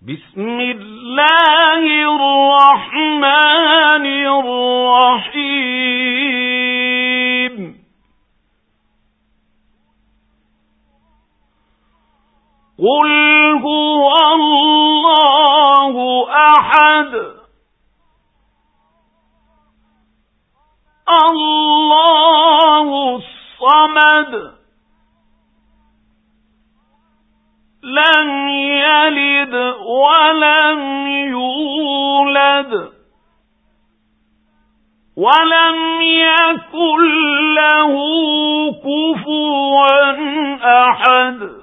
بسم الله الرحمن الرحيم قل هو الله أحد الله الصمد لم يلد ولم يولد ولم يكن له كفوا أحد